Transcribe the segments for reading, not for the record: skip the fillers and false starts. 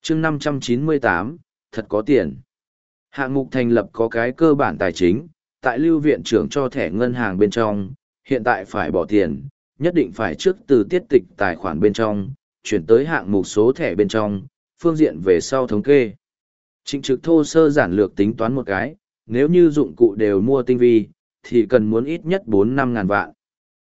chương 598, thật có tiền. Hạng mục thành lập có cái cơ bản tài chính, tại lưu viện trưởng cho thẻ ngân hàng bên trong, hiện tại phải bỏ tiền, nhất định phải trước từ tiết tịch tài khoản bên trong, chuyển tới hạng mục số thẻ bên trong, phương diện về sau thống kê. Trịnh Trực thô sơ giản lược tính toán một cái, nếu như dụng cụ đều mua tinh vi, thì cần muốn ít nhất 4-5 ngàn vạn.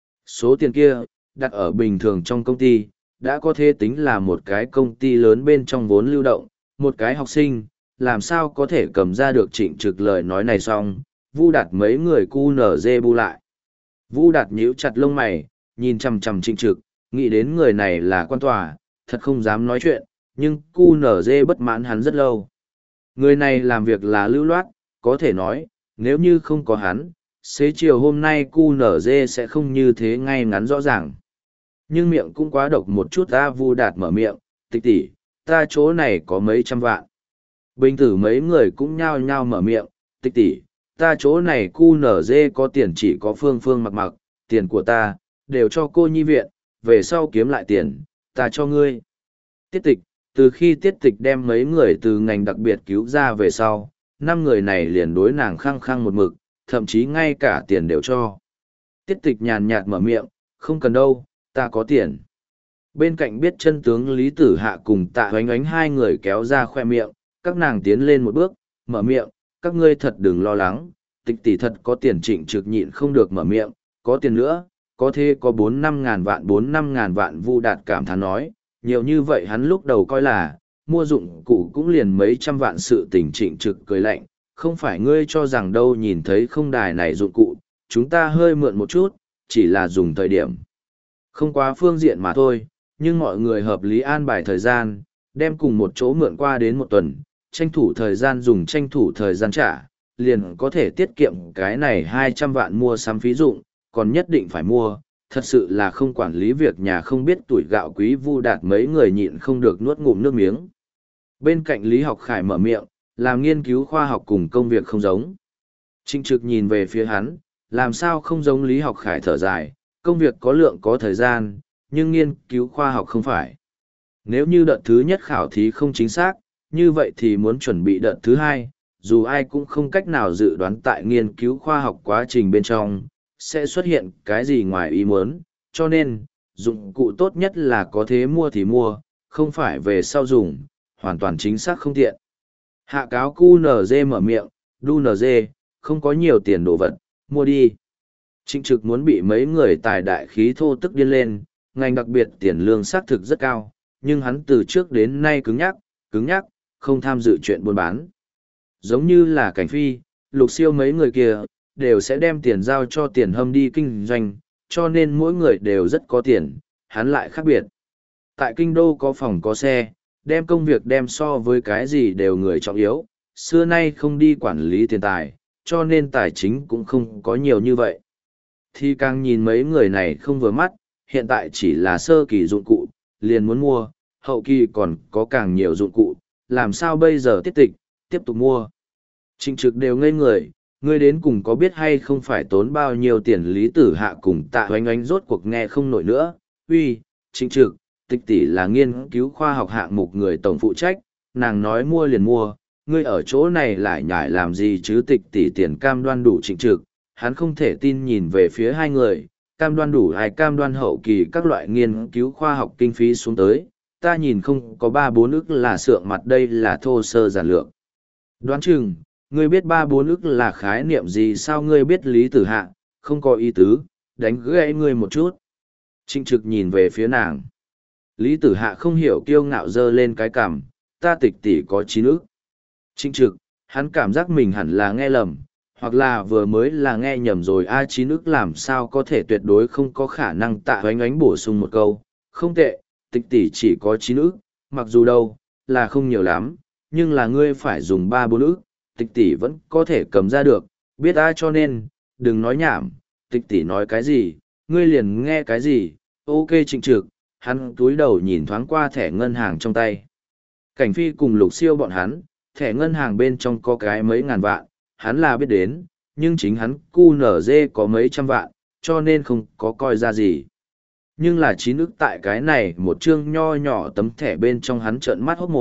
Số tiền kia, đặt ở bình thường trong công ty, đã có thể tính là một cái công ty lớn bên trong vốn lưu động, một cái học sinh, làm sao có thể cầm ra được Trịnh Trực lời nói này xong, Vu Đạt mấy người cu nở dê bu lại. Vu Đạt nhíu chặt lông mày, nhìn chằm chằm Trịnh Trực, nghĩ đến người này là quan tòa, thật không dám nói chuyện, nhưng cu nở dê bất mãn hắn rất lâu. Người này làm việc là lưu loát, có thể nói, nếu như không có hắn, xế chiều hôm nay cu nở dê sẽ không như thế ngay ngắn rõ ràng. Nhưng miệng cũng quá độc một chút. Ta Vu Đạt mở miệng, tịch tỷ, ta chỗ này có mấy trăm vạn. Bình tử mấy người cũng nhao nhao mở miệng, tịch tỷ, ta chỗ này cu nở dê có tiền chỉ có Phương Phương mặc mặc, tiền của ta, đều cho cô nhi viện, về sau kiếm lại tiền, ta cho ngươi. Tiết tịch, từ khi tiết tịch đem mấy người từ ngành đặc biệt cứu ra về sau, 5 người này liền đối nàng khăng khăng một mực, thậm chí ngay cả tiền đều cho. Tiết tịch nhàn nhạt mở miệng, không cần đâu, ta có tiền. Bên cạnh biết chân tướng Lý Tử Hạ cùng Tạ Oánh Oánh hai người kéo ra khoe miệng, các nàng tiến lên một bước, mở miệng, các ngươi thật đừng lo lắng, tịch tỷ thật có tiền. Trịnh Trực nhịn không được mở miệng, có tiền nữa, có thể có 4-5 ngàn vạn. 4-5 ngàn vạn. Vu Đạt cảm thán nói, nhiều như vậy hắn lúc đầu coi là, mua dụng cụ cũng liền mấy trăm vạn sự tình. Trịnh Trực cười lạnh, không phải ngươi cho rằng đâu, nhìn thấy không đài này dụng cụ, chúng ta hơi mượn một chút, chỉ là dùng thời điểm. Không quá phương diện mà thôi, nhưng mọi người hợp lý an bài thời gian, đem cùng một chỗ mượn qua đến một tuần, tranh thủ thời gian dùng, tranh thủ thời gian trả, liền có thể tiết kiệm cái này 200 vạn mua sắm phí dụng, còn nhất định phải mua, thật sự là không quản lý việc nhà không biết tuổi gạo quý. Vu Đạt mấy người nhịn không được nuốt ngụm nước miếng. Bên cạnh Lý Học Khải mở miệng, làm nghiên cứu khoa học cùng công việc không giống. Trịnh Trực nhìn về phía hắn, làm sao không giống. Lý Học Khải thở dài, công việc có lượng có thời gian, nhưng nghiên cứu khoa học không phải. Nếu như đợt thứ nhất khảo thí không chính xác, như vậy thì muốn chuẩn bị đợt thứ hai, dù ai cũng không cách nào dự đoán tại nghiên cứu khoa học quá trình bên trong, sẽ xuất hiện cái gì ngoài ý muốn, cho nên, dụng cụ tốt nhất là có thế mua thì mua, không phải về sau dùng, hoàn toàn chính xác không tiện. Hạ cáo QNZ mở miệng, đu NG, không có nhiều tiền đồ vật, mua đi. Trịnh Trực muốn bị mấy người tài đại khí thô tức điên lên, ngành đặc biệt tiền lương xác thực rất cao, nhưng hắn từ trước đến nay cứng nhắc, không tham dự chuyện buôn bán. Giống như là Cảnh Phi, Lục Siêu mấy người kia, đều sẽ đem tiền giao cho Tiền Hâm đi kinh doanh, cho nên mỗi người đều rất có tiền, hắn lại khác biệt. Tại kinh đô có phòng có xe, đem công việc đem so với cái gì đều người trọng yếu, xưa nay không đi quản lý tiền tài, cho nên tài chính cũng không có nhiều như vậy. Thì càng nhìn mấy người này không vừa mắt, hiện tại chỉ là sơ kỳ dụng cụ, liền muốn mua, hậu kỳ còn có càng nhiều dụng cụ, làm sao bây giờ tiết tịch, tiếp tục mua. Trịnh Trực đều ngây người, ngươi đến cùng có biết hay không phải tốn bao nhiêu tiền. Lý Tử Hạ cùng Tạ Oánh Oánh rốt cuộc nghe không nổi nữa, uy, Trịnh Trực, tịch tỷ là nghiên cứu khoa học hạng mục người tổng phụ trách, nàng nói mua liền mua, ngươi ở chỗ này lại nhải làm gì chứ. Tịch tỷ tiền cam đoan đủ. Trịnh Trực, hắn không thể tin nhìn về phía hai người, cam đoan đủ hay cam đoan hậu kỳ các loại nghiên cứu khoa học kinh phí xuống tới, ta nhìn không có 3-4 ức là sượng mặt, đây là thô sơ giản lược. Đoán chừng, ngươi biết 3-4 ức là khái niệm gì sao? Ngươi biết. Lý Tử Hạ, không có ý tứ, đánh gãy ngươi một chút. Trịnh Trực nhìn về phía nàng. Lý Tử Hạ không hiểu kiêu ngạo giơ lên cái cằm, ta tịch tỷ có 9 ức. Trịnh Trực, hắn cảm giác mình hẳn là nghe lầm, hoặc là vừa mới là nghe nhầm rồi. 9 ức làm sao có thể, tuyệt đối không có khả năng. Tạ Oánh Oánh bổ sung một câu, không tệ, tịch tỷ chỉ có 9 ức, mặc dù đâu, là không nhiều lắm, nhưng là ngươi phải dùng 3-4 ức, tịch tỷ vẫn có thể cầm ra được, biết ai, cho nên, đừng nói nhảm, tịch tỷ nói cái gì, ngươi liền nghe cái gì. Ok. Trịnh Trực, hắn túi đầu nhìn thoáng qua thẻ ngân hàng trong tay. Cảnh Phi cùng Lục Siêu bọn hắn, thẻ ngân hàng bên trong có cái mấy ngàn vạn, hắn là biết đến, nhưng chính hắn QNZ có mấy trăm vạn, cho nên không có coi ra gì. Nhưng là 9 ức tại cái này một chương nho nhỏ tấm thẻ bên trong, hắn trợn mắt hốt mồm,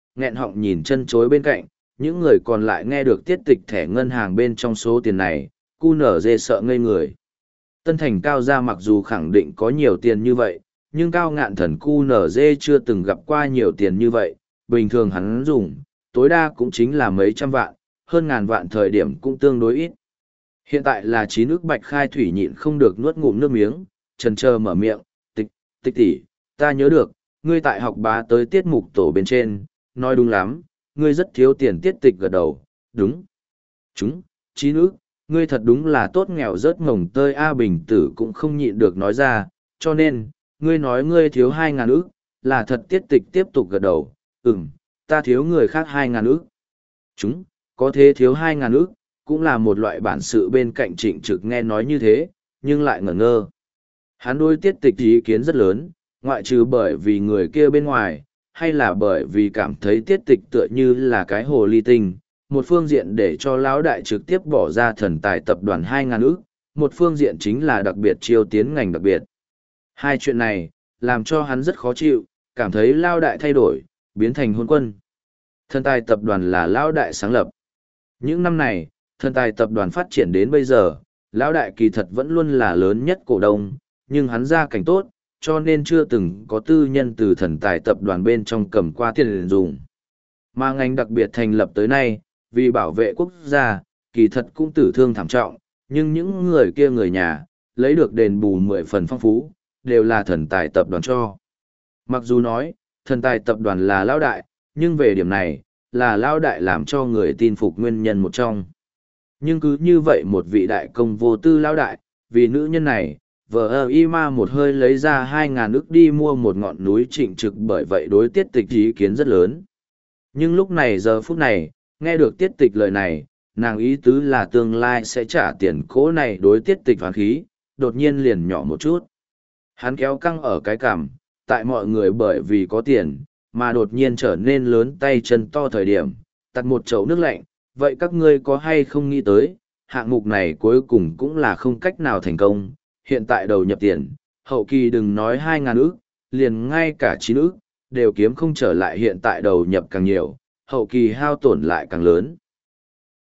nghẹn họng nhìn chân chối bên cạnh, những người còn lại nghe được tiết tịch thẻ ngân hàng bên trong số tiền này, cu nở dê sợ ngây người. Tân Thành Cao gia mặc dù khẳng định có nhiều tiền như vậy, nhưng Cao Ngạn Thần cu nở dê chưa từng gặp qua nhiều tiền như vậy, bình thường hắn dùng, tối đa cũng chính là mấy trăm vạn, hơn ngàn vạn thời điểm cũng tương đối ít. Hiện tại là 9 ức Bạch Khai Thủy nhịn không được nuốt ngụm nước miếng, chần chờ mở miệng, tịch tỷ, ta nhớ được, ngươi tại học bá tới tiết mục tổ bên trên, nói đúng lắm, ngươi rất thiếu tiền. Tiết tịch gật đầu, đúng. 9 ức, ngươi thật đúng là tốt nghèo rớt ngồng tơi. A Bình Tử cũng không nhịn được nói ra, cho nên, ngươi nói ngươi thiếu 2.000 ức, là thật. Tiết tịch tiếp tục gật đầu, ta thiếu người khác 2.000 ức. Có thế thiếu 2.000 ức, cũng là một loại bản sự. Bên cạnh Trịnh Trực nghe nói như thế, nhưng lại ngẩn ngơ. Hắn đối tiết tịch ý kiến rất lớn, ngoại trừ bởi vì người kia bên ngoài, hay là bởi vì cảm thấy tiết tịch tựa như là cái hồ ly tinh, một phương diện để cho lão đại trực tiếp bỏ ra thần tài tập đoàn 2.000 ức, một phương diện chính là đặc biệt chiêu tiến ngành đặc biệt. Hai chuyện này, làm cho hắn rất khó chịu, cảm thấy lão đại thay đổi, biến thành hôn quân. Thần tài tập đoàn là lão đại sáng lập. Những năm này, thần tài tập đoàn phát triển đến bây giờ, lão đại kỳ thật vẫn luôn là lớn nhất cổ đông, nhưng hắn gia cảnh tốt, cho nên chưa từng có tư nhân từ thần tài tập đoàn bên trong cầm qua tiền dùng. Mà ngành đặc biệt thành lập tới nay, vì bảo vệ quốc gia, kỳ thật cũng tử thương thảm trọng, nhưng những người kia người nhà, lấy được đền bù 10 phần phong phú, đều là thần tài tập đoàn cho. Mặc dù nói, thần tài tập đoàn là lão đại, nhưng về điểm này, là lão đại làm cho người tin phục nguyên nhân một trong. Nhưng cứ như vậy một vị đại công vô tư lão đại, vì nữ nhân này, vợ y ma một hơi lấy ra 2.000 ức đi mua một ngọn núi. Trịnh Trực bởi vậy đối tiết tịch ý kiến rất lớn. Nhưng lúc này giờ phút này, nghe được tiết tịch lời này, nàng ý tứ là tương lai sẽ trả tiền cố này đối tiết tịch hoán khí, đột nhiên liền nhỏ một chút. Hắn kéo căng ở cái cằm, tại mọi người bởi vì có tiền, mà đột nhiên trở nên lớn tay chân to thời điểm, tặt một chậu nước lạnh, vậy các ngươi có hay không nghĩ tới, hạng mục này cuối cùng cũng là không cách nào thành công, hiện tại đầu nhập tiền, hậu kỳ đừng nói 2.000 ức, liền ngay cả 9 ức, đều kiếm không trở lại. Hiện tại đầu nhập càng nhiều, hậu kỳ hao tổn lại càng lớn.